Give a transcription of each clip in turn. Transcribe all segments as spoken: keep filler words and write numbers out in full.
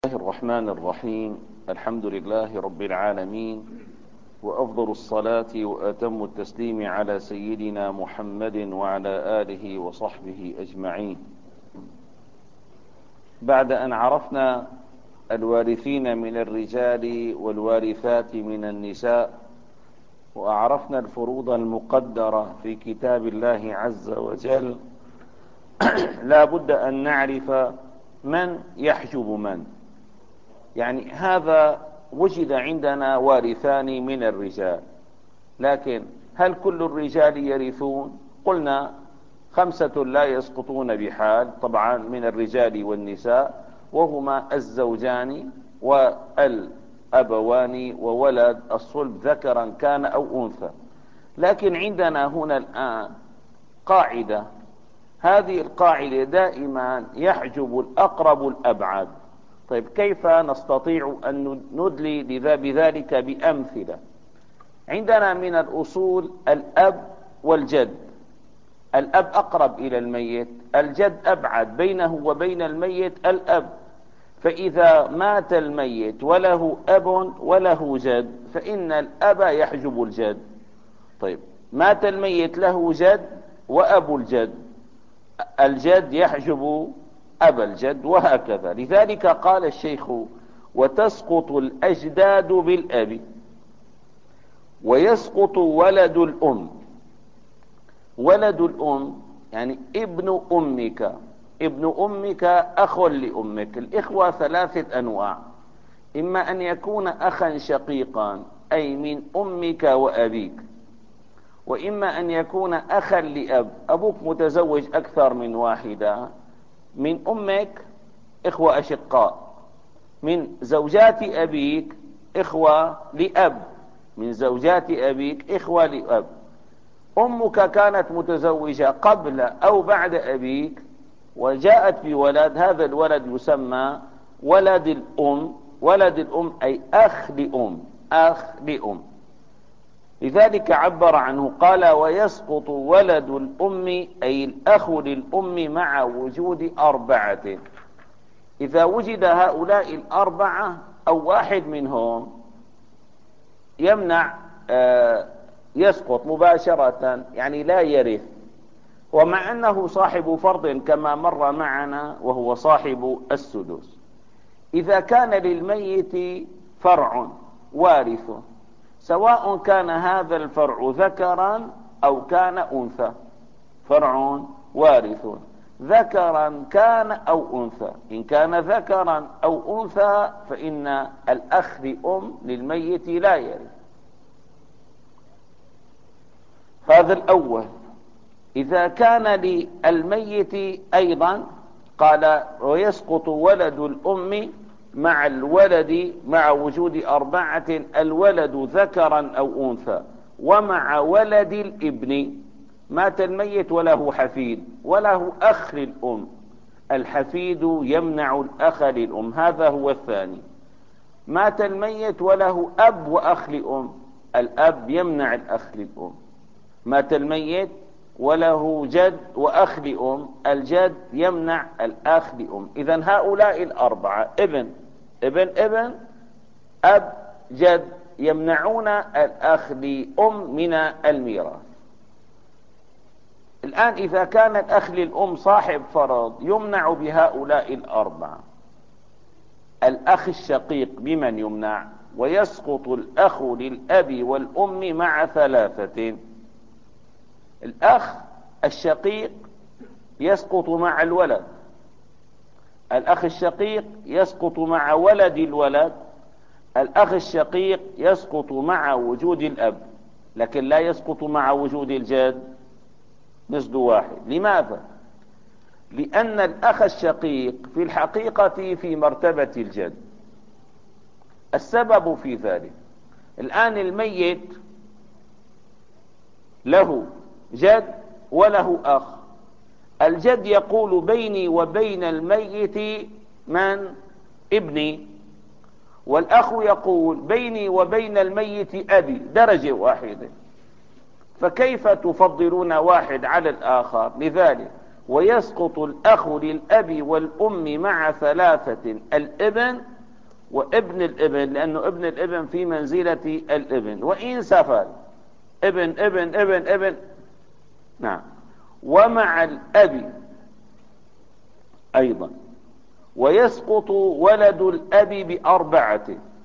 الله الرحمن الرحيم. الحمد لله رب العالمين، وأفضل الصلاة وأتم التسليم على سيدنا محمد وعلى آله وصحبه أجمعين. بعد أن عرفنا الوارثين من الرجال والوارثات من النساء، وأعرفنا الفروض المقدرة في كتاب الله عز وجل، لا بد أن نعرف من يحجب من. يعني هذا وجد عندنا وارثان من الرجال، لكن هل كل الرجال يرثون؟ قلنا خمسة لا يسقطون بحال، طبعا من الرجال والنساء، وهما الزوجان والأبوان وولد الصلب ذكرا كان أو أنثى. لكن عندنا هنا الآن قاعدة، هذه القاعدة دائما يحجب الأقرب الأبعد. طيب كيف نستطيع أن ندلي بذلك بأمثلة؟ عندنا من الأصول الأب والجد. الأب أقرب إلى الميت، الجد أبعد، بينه وبين الميت الأب. فإذا مات الميت وله أب وله جد فإن الأب يحجب الجد. طيب مات الميت له جد وأب الجد، الجد يحجب أبا الجد، وهكذا. لذلك قال الشيخ: وتسقط الأجداد بالأب ويسقط ولد الأم. ولد الأم يعني ابن أمك. ابن أمك أخ لأمك. الإخوة ثلاثة أنواع: إما أن يكون أخا شقيقا أي من أمك وأبيك، وإما أن يكون أخا لأب، أبوك متزوج أكثر من واحدة، من أمك إخوة أشقاء، من زوجات أبيك إخوة لأب، من زوجات أبيك إخوة لأب. أمك كانت متزوجة قبل أو بعد أبيك وجاءت بولد، هذا الولد يسمى ولد الأم. ولد الأم أي أخ لأم، أخ لأم. لذلك عبر عنه قال: ويسقط ولد الأم أي الأخ للأم مع وجود أربعة. إذا وجد هؤلاء الأربعة أو واحد منهم يمنع آه يسقط مباشرة، يعني لا يرث، ومع أنه صاحب فرض كما مر معنا وهو صاحب السدس. إذا كان للميت فرع وارث، سواء كان هذا الفرع ذكرا أو كان أنثى، فرع وارث ذكرا كان أو أنثى، إن كان ذكرا أو أنثى فإن الأخ لأم للميت لا يرث. هذا الأول. إذا كان للميت أيضا قال: ويسقط ولد الأم مع الولد مع وجود أربعة: الولد ذكرا أو أنثى، ومع ولد الابن. مات الميت وله حفيد وله أخ للأم، الحفيد يمنع الأخ للأم، هذا هو الثاني. مات الميت وله أب وأخ لأم، الأب يمنع الأخ للأم. مات الميت وله جد وأخ لأم، الجد يمنع الأخ لأم. إذن هؤلاء الأربعة ابن ابن ابن أب جد يمنعون الأخ لأم من الميراث. الآن إذا كان الأخ للأم صاحب فرض يمنع بهؤلاء الأربعة. الأخ الشقيق بمن يمنع؟ ويسقط الأخ للأب والأم مع ثلاثة. الأخ الشقيق يسقط مع الولد، الأخ الشقيق يسقط مع ولد الولد، الأخ الشقيق يسقط مع وجود الأب، لكن لا يسقط مع وجود الجد، نسد واحد. لماذا؟ لأن الأخ الشقيق في الحقيقة في مرتبة الجد. السبب في ذلك: الآن الميت له جد وله أخ، الجد يقول: بيني وبين الميت من؟ ابني. والأخ يقول: بيني وبين الميت أبي، درجة واحدة، فكيف تفضلون واحد على الآخر؟ لذلك ويسقط الأخ للأب والأم مع ثلاثة: الابن وابن الابن، لأنه ابن الابن في منزلة الابن وإن سفل، ابن ابن ابن ابن نعم، ومع الأب أيضا. ويسقط ولد الأب بأربعة: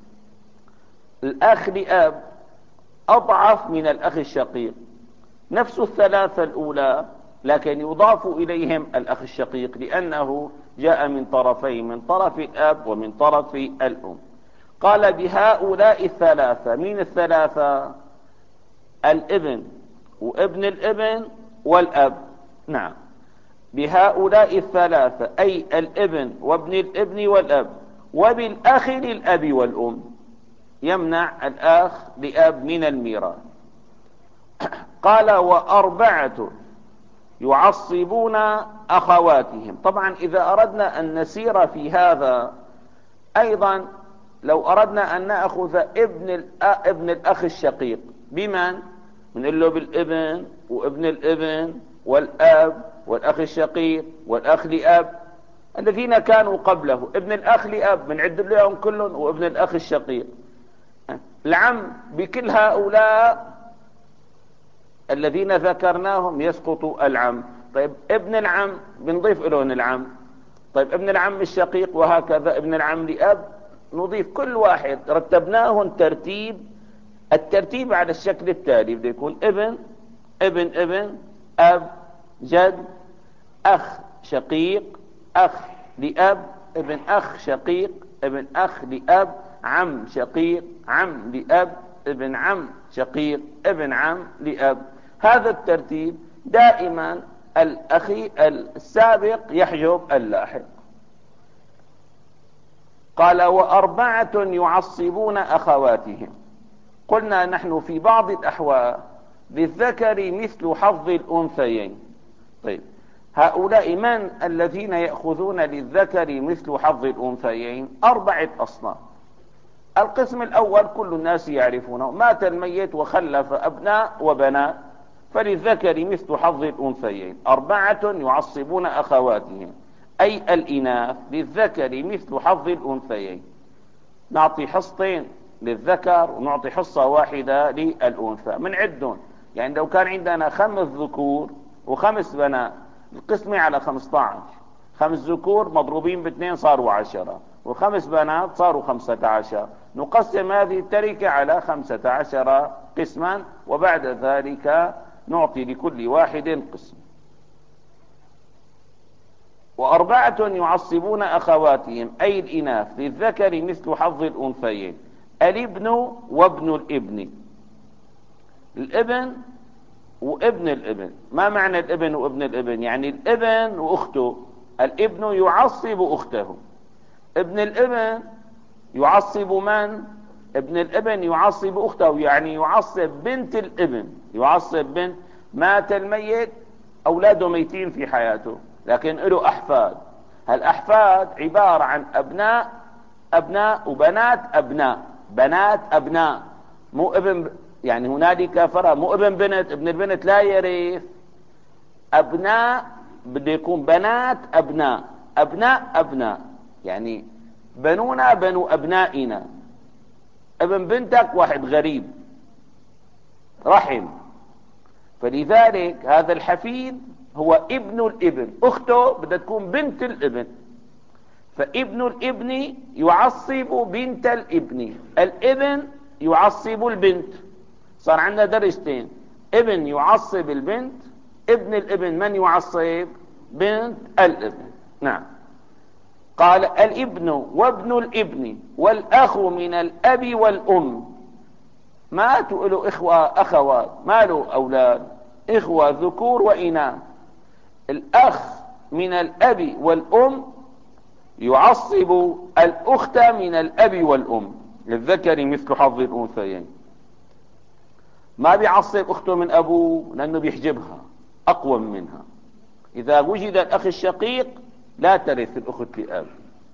الأخ لأب أضعف من الأخ الشقيق، نفس الثلاثة الأولى، لكن يضاف إليهم الأخ الشقيق لأنه جاء من طرفين، من طرف الأب ومن طرف الأم. قال بهؤلاء الثلاثة. من الثلاثة؟ الابن وابن الابن والأب. نعم، بهؤلاء الثلاثة، أي الابن وابن الابن والأب، وبالأخ للأب والأم، يمنع الأخ لأب من الميراث. قال وأربعة يعصبون أخواتهم. طبعا إذا أردنا أن نسير في هذا أيضا، لو أردنا أن نأخذ ابن ابن الأخ الشقيق بمن؟ بنقول له بالابن وابن الابن والأب والأخ الشقيق والأخ لأب الذين كانوا قبله. ابن الأخ لأب بنعد لهم كلهم، وابن الأخ الشقيق. العم بكل هؤلاء الذين ذكرناهم يسقط العم. طيب ابن العم بنضيف لهم العم. طيب ابن العم الشقيق، وهكذا ابن العم لأب، نضيف كل واحد رتبناهم ترتيب. الترتيب على الشكل التالي: بده يكون ابن ابن ابن أب جد أخ شقيق أخ لأب ابن أخ شقيق ابن أخ لأب عم شقيق عم لأب ابن عم شقيق ابن عم لأب. هذا الترتيب دائما الأخي السابق يحجب اللاحق. قال وأربعة يعصبون أخواتهم. قلنا نحن في بعض الأحوال للذكر مثل حظ الأنثيين. طيب هؤلاء من الذين يأخذون للذكر مثل حظ الأنثيين؟ أربعة أصناف. القسم الأول كل الناس يعرفونه: مات الميت وخلف أبناء وبنات، فللذكر مثل حظ الأنثيين. أربعة يعصبون أخواتهم، أي الإناث، للذكر مثل حظ الأنثيين. نعطي حصتين للذكر ونعطي حصة واحدة للأنثى من عدهم. يعني لو كان عندنا خمس ذكور وخمس بنات، القسمة على خمسة عشر. خمس ذكور مضروبين باثنين صاروا عشرة، وخمس بنات صاروا خمسة عشر. نقسم هذه التركة على خمسة عشر قسما، وبعد ذلك نعطي لكل واحد قسم. وأربعة يعصبون أخواتهم، أي الإناث، للذكر مثل حظ الأنثيين: الابن وابن الابن. الابن وابن الابن. ما معنى الابن وابن الابن؟ يعني الابن واخته. الابن يعصب اخته. ابن الابن يعصب من؟ ابن الابن يعصب اخته، يعني يعصب بنت الابن. يعصب بنت. مات الميت، اولاده ميتين في حياته لكن له احفاد. هالاحفاد عبارة عن ابناء ابناء وبنات ابناء بنات ابناء، مو ابن. يعني هنالك فرق، مو ابن بنت. ابن البنت لا يرث. ابناء بده يكون بنات ابناء ابناء ابناء، يعني بنونا بنو ابنائنا. ابن بنتك واحد غريب رحم، فلذلك هذا الحفيد هو ابن الابن. اخته بدها تكون بنت الابن، فابن الابن يعصب بنت الابن. الابن يعصب البنت. صار عندنا درجتين: ابن يعصب البنت، ابن الابن من يعصب؟ بنت الابن. نعم. قال الابن وابن الابن والأخ من الأب والأم. ماتوا له إخوة أخوات، ما له أولاد، إخوة ذكور وإناث. الأخ من الأب والأم يعصب الأخت من الأب والأم، للذكر مثل حظ الأنثيين. ما بيعصب أخته من أبوه لأنه بيحجبها أقوى منها. إذا وجد الأخ الشقيق لا ترث الأخت لأب.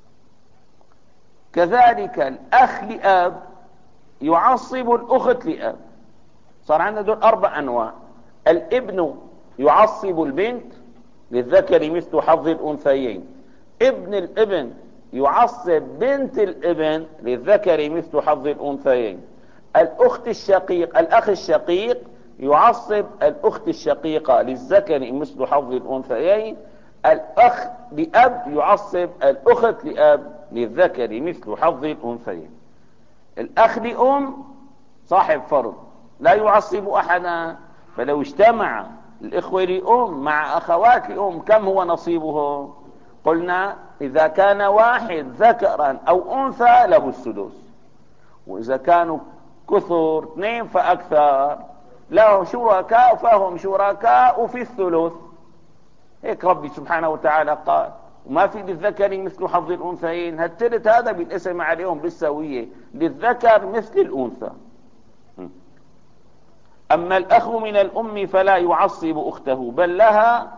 كذلك الأخ لأب يعصب الأخت لأب. صار عندنا دول أربع أنواع: الابن يعصب البنت، للذكر مثل حظ الأنثيين. ابن الابن يعصب بنت الابن للذكر مثل حظ الأنثيين. الأخت الشقيق الأخ الشقيق يعصب الأخت الشقيقة للذكر مثل حظ الأنثيين. الأخ لأب يعصب الأخت لأب للذكر مثل حظ الأنثيين. الأخ لأم صاحب فرض لا يعصب أحدا، فلو اجتمع الإخوة لأم مع أخوات لأم كم هو نصيبهم؟ قلنا إذا كان واحد ذكرا أو أنثى له السدس، وإذا كانوا كثر اثنين فأكثر لهم شركاء فهم شركاء في الثلث. هيك ربي سبحانه وتعالى قال، وما في للذكر مثل حظ الأنثيين. هالتلت هذا بالاسم عليهم بالسوية، للذكر مثل الأنثى. أما الأخ من الأم فلا يعصب أخته بل لها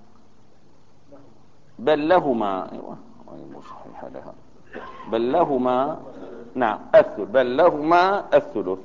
بل لهما أيوة صحيح لها بل لهما نعم الثلث بل لهما الثلث.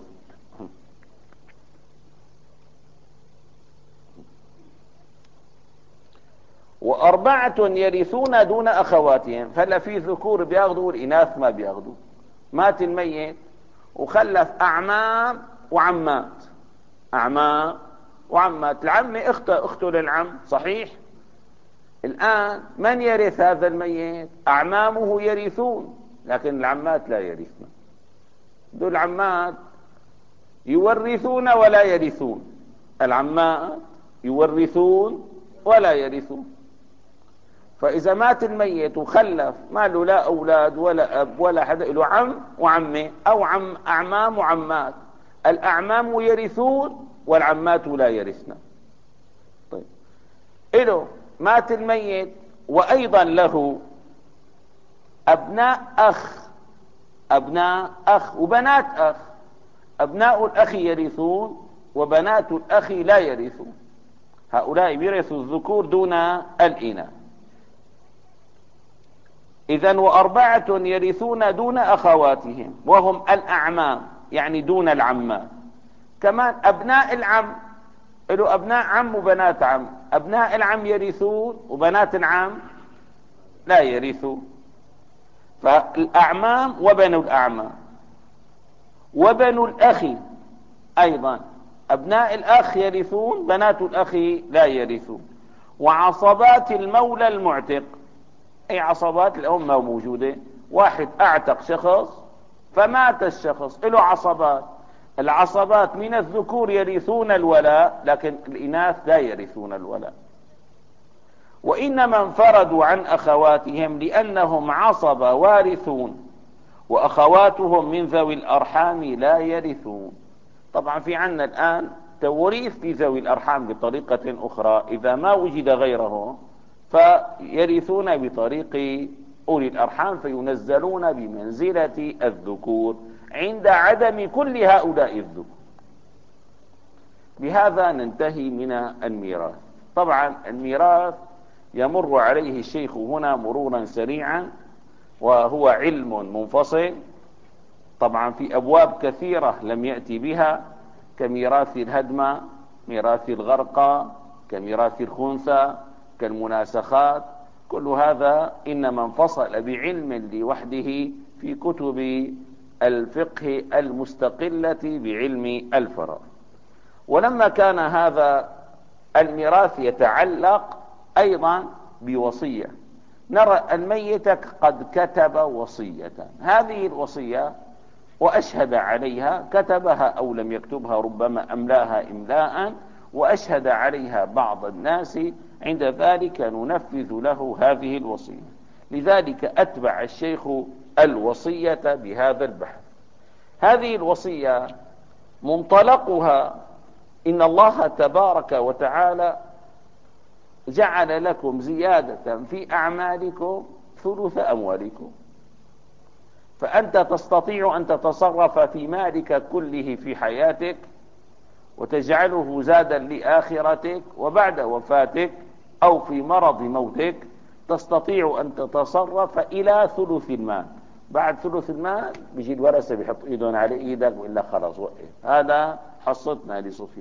وأربعة يرثون دون أخواتهم، فلا في ذكور بياخذوا والإناث ما بياخذوا. مات الميت وخلف أعمام وعمات. أعمام وعمات، العمة أخته أخته للعم صحيح. الآن من يرث هذا الميت؟ أعمامه يرثون لكن العمات لا يرثن. دول العمات يورثون ولا يرثون، العمات يورثون ولا يرثون. فإذا مات الميت وخلف ما له لا أولاد ولا أب ولا حدا، له عم وعمة أو عم أعمام وعمات، الأعمام يرثون والعمات لا يرثن. طيب إله مات الميت وأيضا له أبناء أخ أبناء أخ وبنات أخ. أبناء الأخ يرثون وبنات الأخ لا يرثون، هؤلاء يرثوا الذكور دون الإناث. إذن وأربعة يرثون دون أخواتهم وهم الأعمام يعني دون العمات. كمان أبناء العم له أبناء عم وبنات عم، أبناء العم يرثون وبنات العم لا يرثون. فالأعمام وبنو الأعمام وبنو الأخ أيضا، أبناء الأخ يرثون بنات الأخ لا يرثون. وعصبات المولى المعتق، أي عصبات الأمة موجودة، واحد أعتق شخص فمات الشخص له عصبات. العصبات من الذكور يرثون الولاء لكن الإناث لا يرثون الولاء. وإنما انفردوا عن أخواتهم لأنهم عصبة وارثون، وأخواتهم من ذوي الأرحام لا يرثون. طبعا في عنا الآن توريث في ذوي الأرحام بطريقة أخرى، إذا ما وجد غيرهم فيرثون بطريق أولي الأرحام فينزلون بمنزلة الذكور عند عدم كل هؤلاء الذكور. بهذا ننتهي من الميراث. طبعا الميراث يمر عليه الشيخ هنا مرورا سريعا، وهو علم منفصل طبعا في أبواب كثيرة لم يأتي بها، كميراث الهدم، ميراث الغرقى، كميراث الخنثى، كالمناسخات. كل هذا إنما انفصل بعلم لوحده في كتب الفقه المستقلة بعلم الفرائض. ولما كان هذا الميراث يتعلق أيضا بوصية، نرى الميت قد كتب وصية، هذه الوصية وأشهد عليها، كتبها أو لم يكتبها، ربما أملاها إملاء وأشهد عليها بعض الناس، عند ذلك ننفذ له هذه الوصية. لذلك أتبع الشيخ الوصية بهذا البحث. هذه الوصية منطلقها إن الله تبارك وتعالى جعل لكم زيادة في أعمالكم ثلث أموالكم، فأنت تستطيع أن تتصرف في مالك كله في حياتك وتجعله زادا لآخرتك، وبعد وفاتك أو في مرض موتك تستطيع أن تتصرف إلى ثلث المال. بعد ثلث المال بيجي الورثة بيحط ايدهم على ايدك وإلا خلاص وقف، هذا حصتنا لصفيون.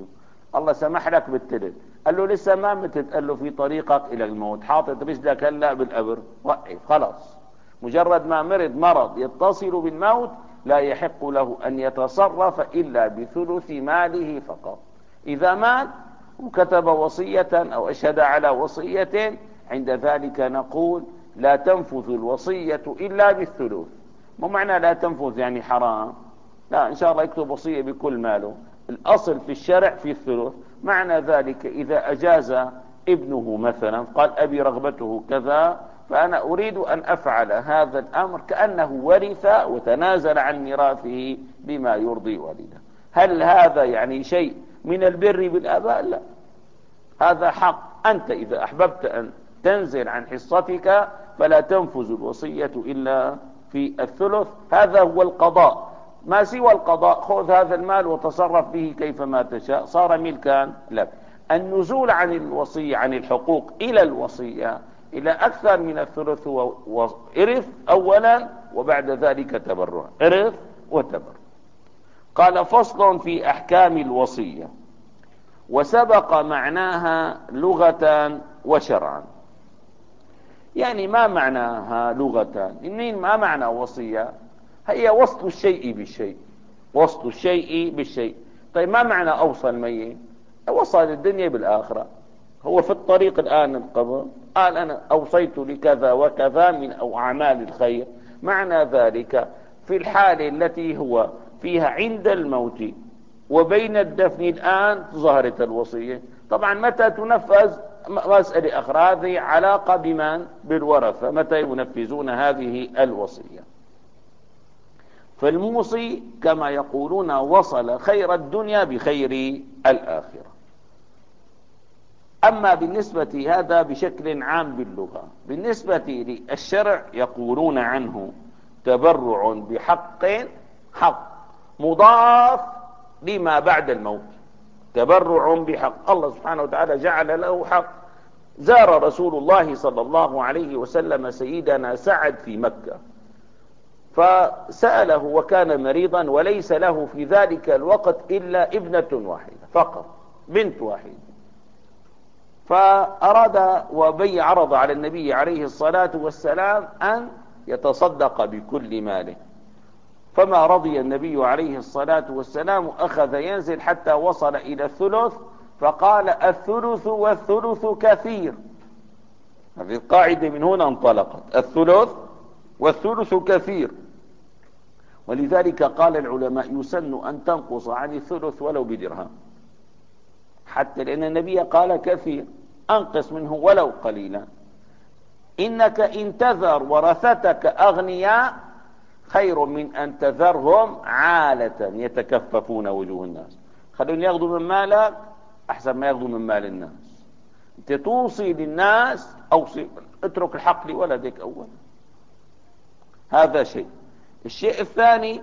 الله سمح لك بالتلت، قال له لسه ما متت، قال له في طريقك الى الموت، حاطط رجلك هلا بالقبر، وقف خلاص. مجرد ما مرض مرض يتصل بالموت لا يحق له ان يتصرف الا بثلث ماله فقط. اذا مات وكتب وصية او اشهد على وصية، عند ذلك نقول لا تنفذ الوصية الا بالثلث. مو معنى لا تنفذ يعني حرام، لا، ان شاء الله يكتب وصية بكل ماله، الاصل في الشرع في الثلث. معنى ذلك اذا اجاز ابنه مثلا قال ابي رغبته كذا، فانا اريد ان افعل هذا الامر كأنه ورث وتنازل عن ميراثه بما يرضي والده. هل هذا يعني شيء من البر بالاباء؟ لا، هذا حق. انت اذا احببت ان تنزل عن حصتك فلا تنفذ الوصية الا في الثلث. هذا هو القضاء. ما سوى القضاء خذ هذا المال وتصرف به كيفما تشاء، صار ملكا لك. النزول عن الوصية، عن الحقوق الى الوصية الى اكثر من الثلث هو ارث اولا، وبعد ذلك تبرع، ارث وتبرع. قال فصل في احكام الوصية، وسبق معناها لغة وشرعا. يعني ما معناها لغة؟ إنين ما معنى وصية؟ هي وصل الشيء بالشيء، وصل الشيء بالشيء. طيب ما معنى أوصى الميت؟ وصل الدنيا بالآخرة، هو في الطريق الآن القبر، قال أنا أوصيت لكذا وكذا من أو أعمال الخير. معنى ذلك في الحالة التي هو فيها عند الموت وبين الدفن الآن ظهرت الوصية. طبعا متى تنفذ مسألة أخرى، هذه علاقة بمن؟ بالورثة، متى ينفذون هذه الوصية. فالموصي كما يقولون وصل خير الدنيا بخير الآخرة. أما بالنسبة هذا بشكل عام باللغة، بالنسبة للشرع يقولون عنه تبرع بحق، حق مضاف لما بعد الموت. تبرع بحق، الله سبحانه وتعالى جعل له حق. زار رسول الله صلى الله عليه وسلم سيدنا سعد في مكة، فسأله وكان مريضا وليس له في ذلك الوقت إلا ابنة واحدة فقط، بنت واحدة. فأراد وبي عرض على النبي عليه الصلاة والسلام أن يتصدق بكل ماله، فما رضي النبي عليه الصلاة والسلام، أخذ ينزل حتى وصل إلى الثلث، فقال الثلث والثلث كثير. هذه القاعدة من هنا انطلقت، الثلث والثلث كثير. ولذلك قال العلماء يسن أن تنقص عن الثلث ولو بدرهم، حتى لأن النبي قال كثير، أنقص منه ولو قليلا. إنك إن تذر ورثتك أغنياء خير من أن تذرهم عالة يتكففون وجوه الناس. خلون ياخذوا من مالك أحسن ما ياخذوا من مال الناس. أنت توصي للناس، أوصي، اترك الحق لولدك أولا. هذا شيء. الشيء الثاني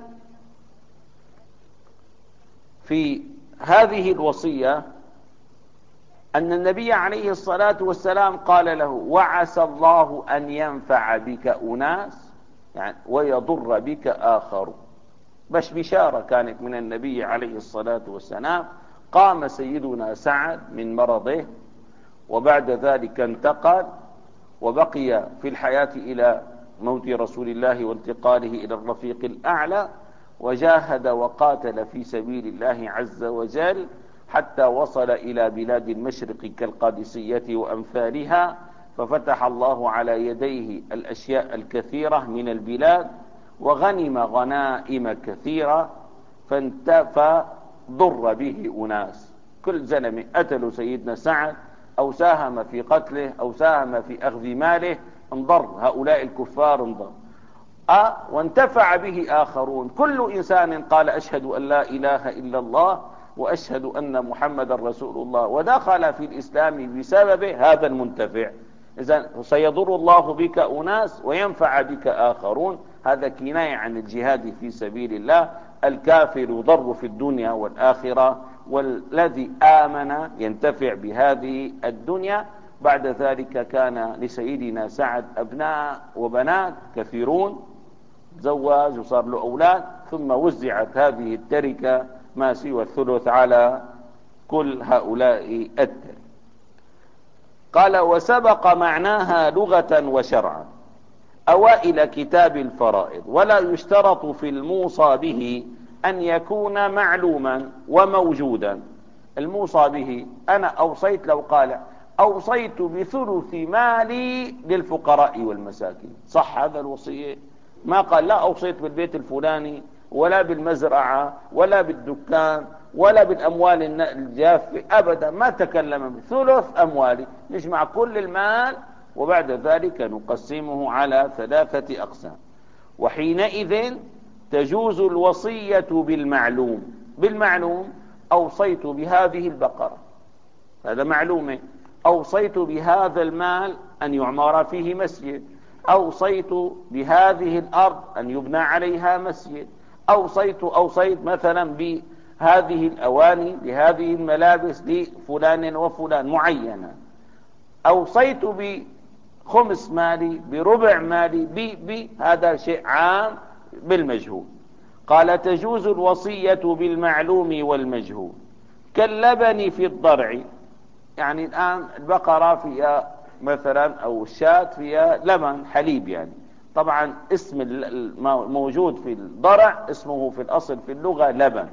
في هذه الوصية أن النبي عليه الصلاة والسلام قال له وعسى الله أن ينفع بك أناس يعني ويضر بك آخر. بش بشارة كانت من النبي عليه الصلاة والسلام. قام سيدنا سعد من مرضه، وبعد ذلك انتقل وبقي في الحياة إلى موت رسول الله وانتقاله إلى الرفيق الأعلى، وجاهد وقاتل في سبيل الله عز وجل حتى وصل إلى بلاد المشرق كالقادسية وأمثالها، ففتح الله على يديه الأشياء الكثيرة من البلاد، وغنم غنائم كثيرة، فضر به أناس. كل زلمة قتلوا سيدنا سعد أو ساهم في قتله أو ساهم في أخذ ماله انضر، هؤلاء الكفار انضر. أه وانتفع به آخرون. كل إنسان قال أشهد أن لا إله إلا الله وأشهد أن محمد رسول الله ودخل في الإسلام بسببه، هذا المنتفع. إذن سيضر الله بك أناس وينفع بك آخرون. هذا كناية عن الجهاد في سبيل الله. الكافر يضر في الدنيا والآخرة، والذي آمن ينتفع بهذه الدنيا. بعد ذلك كان لسيدنا سعد أبناء وبنات كثيرون، زواج وصار له أولاد، ثم وزعت هذه التركة ما سوى الثلث على كل هؤلاء التركة. قال وسبق معناها لغة وشرعا أوائل كتاب الفرائض، ولا يشترط في الموصى به أن يكون معلوما وموجودا. الموصى به أنا أوصيت، لو قال أوصيت بثلث مالي للفقراء والمساكين، صح هذا الوصية؟ ما قال لا أوصيت بالبيت الفلاني ولا بالمزرعة ولا بالدكان ولا بالأموال الجافة، أبدا ما تكلم. ثلث أموالي، نجمع كل المال وبعد ذلك نقسمه على ثلاثة أقسام. وحينئذ تجوز الوصية بالمعلوم. بالمعلوم أوصيت بهذه البقرة، هذا معلومة. أوصيت بهذا المال أن يعمر فيه مسجد، أوصيت بهذه الأرض أن يبنى عليها مسجد، أوصيت أوصيت مثلا بهذه الأواني بهذه الملابس لفلان وفلان معينة، أوصيت بخمس مالي بربع مالي بهذا شيء عام بالمجهول. قال تجوز الوصية بالمعلوم والمجهول كاللبن في الضرع. يعني الآن البقرة فيها مثلا أو الشاة فيها لبن حليب، يعني طبعا اسم الموجود في الضرع اسمه في الأصل في اللغة لبن،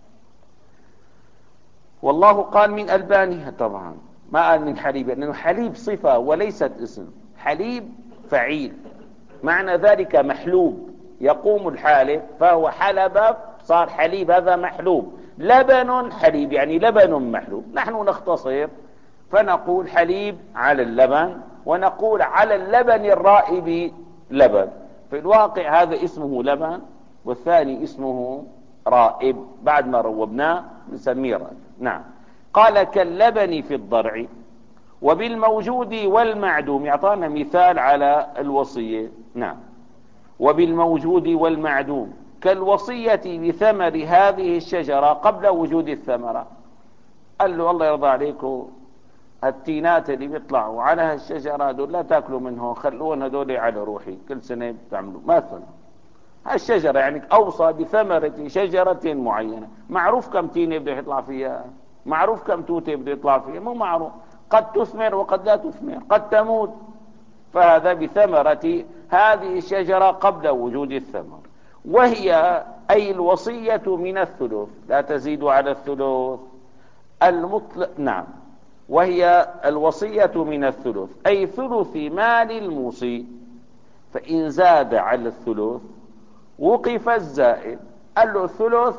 والله قال من ألبانها، طبعا ما قال من حليب، لأنه حليب صفة وليست اسم. حليب فعيل، معنى ذلك محلوب، يقوم الحالب فهو حلب صار حليب، هذا محلوب. لبن حليب يعني لبن محلوب. نحن نختصر فنقول حليب على اللبن، ونقول على اللبن الرائب لبن. في الواقع هذا اسمه لبن والثاني اسمه رائب، بعد ما روبناه نسميه رائب. نعم. قال كاللبن في الضرع وبالموجود والمعدوم. يعطانا مثال على الوصية. نعم. وبالموجود والمعدوم كالوصية بثمر هذه الشجرة قبل وجود الثمرة. قال له الله يرضى عليكم، التينات اللي بيطلعوا على هالشجرة دول لا تاكلوا منهم، خلوهم هدول على روحي، كل سنة بتعملوا مثلا هالشجرة. يعني أوصى بثمرة شجرة معينة، معروف كم تينة بده يطلع فيها، معروف كم توتة بده يطلع فيها، مو معروف، قد تثمر وقد لا تثمر، قد تموت. فهذا بثمرة هذه الشجرة قبل وجود الثمر. وهي أي الوصية من الثلث، لا تزيد على الثلث المطلق. نعم. وهي الوصية من الثلث أي ثلث مال الموصي، فإن زاد على الثلث وقف الزائد. قال له الثلث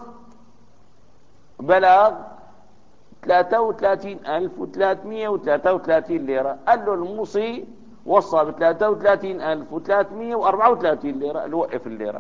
بلغ ثلاثة وثلاثين ألف وثلاثمائة وثلاثة وثلاثين ليرة، قال له الموصي وصى ب ثلاثة وثلاثين ألف وثلاثمائة وأربعة وثلاثين ليرة، اللي وقف الليرة.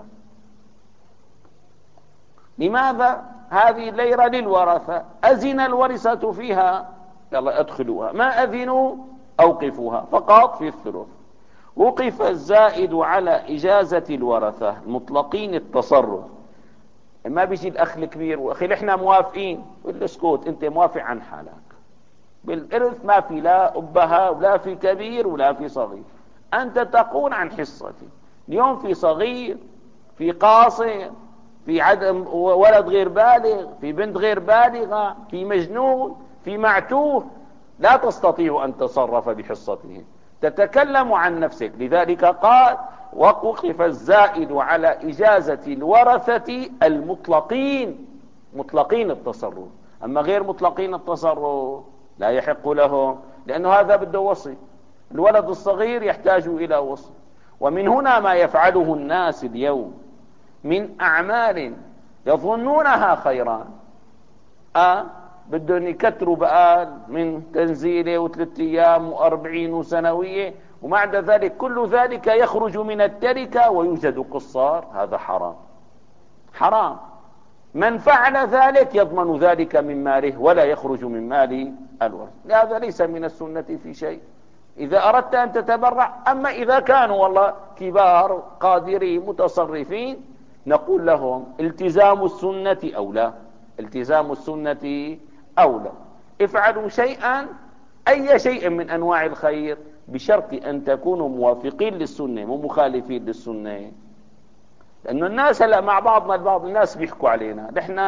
لماذا؟ هذه الليرة للورثة، أذن الورثة فيها يلا ادخلوها، ما أذنوا أوقفوها فقط في الثلث. وقف الزائد على إجازة الورثة المطلقين التصرف. ما بيجي الأخ الكبير وأخي احنا موافقين، يقول له اسكت أنت موافق عن حالك. بالإرث ما في لا أبها ولا في كبير ولا في صغير، أنت تقول عن حصتي. اليوم في صغير، في قاصر، في عدم ولد غير بالغ، في بنت غير بالغة، في مجنون، في معتوه، لا تستطيع أن تصرف بحصته، تتكلم عن نفسك. لذلك قال وقف الزائد على إجازة الورثة المطلقين، مطلقين التصرف. أما غير مطلقين التصرف لا يحق لهم، لأنه هذا بده وصي. الولد الصغير يحتاج إلى وصي. ومن هنا ما يفعله الناس اليوم من أعمال يظنونها خيرا، أه بدهم يكتروا بقى من تنزيله وثلاث أيام وأربعين وسنوية، ومع ذلك كل ذلك يخرج من التركة ويوجد قصار. هذا حرام حرام. من فعل ذلك يضمن ذلك من ماله ولا يخرج من مال الورث. هذا ليس من السنة في شيء إذا أردت أن تتبرع. أما إذا كانوا والله كبار قادرين متصرفين نقول لهم التزام السنة أولى، التزام السنة أولى. افعلوا شيئا، أي شيء من أنواع الخير، بشرط أن تكونوا موافقين للسنة مو مخالفين للسنة. لأن الناس هلا مع بعضنا البعض الناس بيحكوا علينا نحن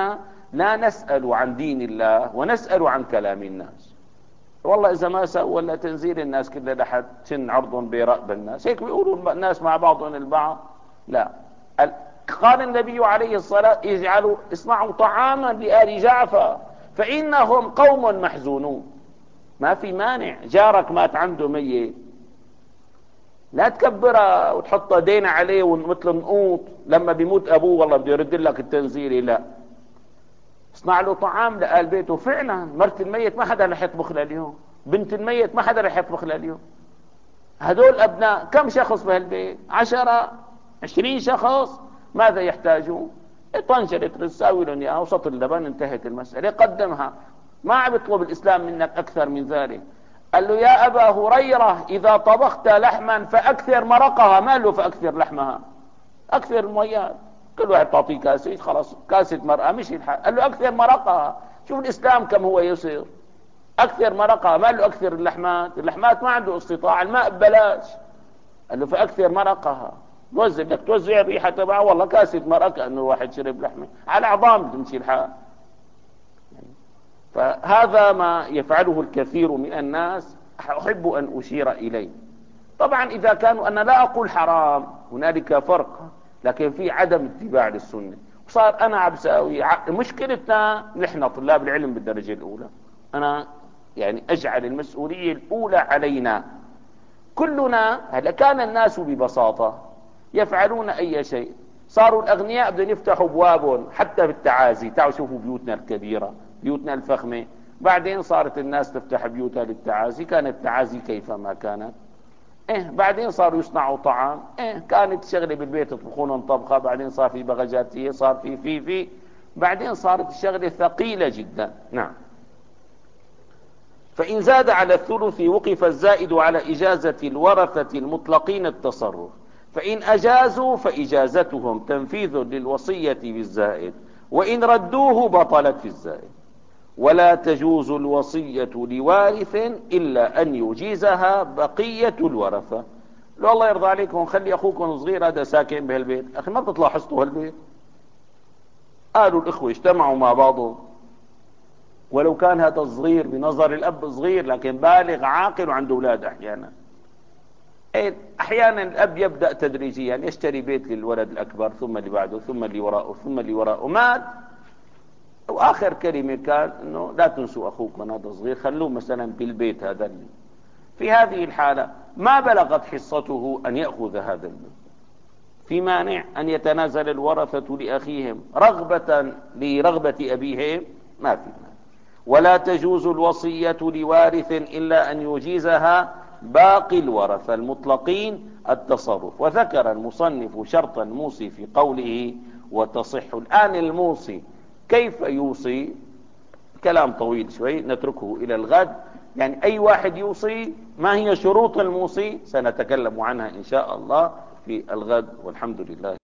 لا نسأل عن دين الله ونسأل عن كلام الناس. والله إذا ما سأل ولا تنزيل الناس كلها لحد شن عرض برأب الناس، هيك بيقولوا الناس مع بعضهم البعض. لا، قال النبي عليه الصلاة اجعلوا اصنعوا طعاما لآل جعفر فإنهم قوم محزونون. ما في مانع، جارك مات عنده ميت لا تكبرها وتحطها دين عليه ومثل نقوط لما بيموت ابوه والله بده يرد لك التنزيلي. لا، اصنع له طعام لآل بيته. فعلا مرت الميت ما حدا رح يطبخ لها اليوم، بنت الميت ما حدا رح يطبخ لها اليوم. هدول ابناء كم شخص بهالبيت؟ عشرة عشرين شخص، ماذا يحتاجون؟ طنجرة تساوي لهم اياها وسط اللبن، انتهت المسألة، قدمها. ما عم يطلب الاسلام منك اكثر من ذلك. قال له يا ابا هريرة اذا طبخت لحما فاكثر مرقها. ما له فاكثر لحمها، اكثر المياه. كل واحد تعطيه كاسة، خلاص كاسة مرقة مش الحال. قال له اكثر مرقها. شوف الاسلام كم هو يسير. اكثر مرقها، ما له اكثر اللحمات. اللحمات ما عنده استطاع، الماء ببلاش. قال له فاكثر مرقها. وزع، بدك توزع الريحة تبعها، والله كاسة مرقة انه واحد شرب لحمة على عظام تمشي الحال. فهذا ما يفعله الكثير من الناس، احب ان اشير اليه. طبعا اذا كانوا، انا لا اقول حرام، هنالك فرق، لكن في عدم اتباع للسنة. وصار انا عم بساوي مشكلتنا نحن طلاب العلم بالدرجة الاولى، انا يعني اجعل المسؤولية الاولى علينا كلنا. هلا كان الناس ببساطة يفعلون اي شيء، صاروا الاغنياء بدهم يفتحوا ابوابهم حتى بالتعازي. تعالوا شوفوا بيوتنا الكبيرة، بيوتنا الفخمة. بعدين صارت الناس تفتح بيوتها للتعازي، كانت التعازي كيفما كانت. ايه بعدين صاروا يصنعوا طعام، ايه كانت شغلة بالبيت يطبخون طبخة، بعدين صار في بغجاتية، صار في في في بعدين صارت الشغلة ثقيلة جدا. نعم. فإن زاد على الثلث وقف الزائد على إجازة الورثة المطلقين التصرف، فإن أجازوا فإجازتهم تنفيذ للوصية بالزائد، وإن ردوه بطلت في الزائد. ولا تجوز الوصية لوارث إلا أن يجيزها بقية الورثة. لو الله يرضى عليكم خلي أخوكم صغير هذا ساكن بهالبيت، أخي ما بتطلع حصته هالبيت. قالوا الإخوة اجتمعوا مع بعضهم، ولو كان هذا الصغير بنظر الأب صغير لكن بالغ عاقل وعنده أولاد. أحيانا أحيانا الأب يبدأ تدريجيا يشتري بيت للولد الأكبر، ثم اللي بعده، ثم اللي وراءه، ثم اللي وراءه. مات واخر كلمة كان انه لا تنسوا اخوكم هذا صغير، خلوه مثلا بالبيت هذا اللي. في هذه الحالة ما بلغت حصته ان يأخذ هذا البيت، في مانع ان يتنازل الورثة لاخيهم رغبة لرغبة ابيهم؟ ما في مانع. ولا تجوز الوصية لوارث الا ان يجيزها باقي الورثة المطلقين التصرف. وذكر المصنف شرط الموصي في قوله وتصح. الآن الموصي كيف يوصي؟ كلام طويل شوي نتركه إلى الغد. يعني أي واحد يوصي، ما هي شروط الموصي؟ سنتكلم عنها إن شاء الله في الغد، والحمد لله.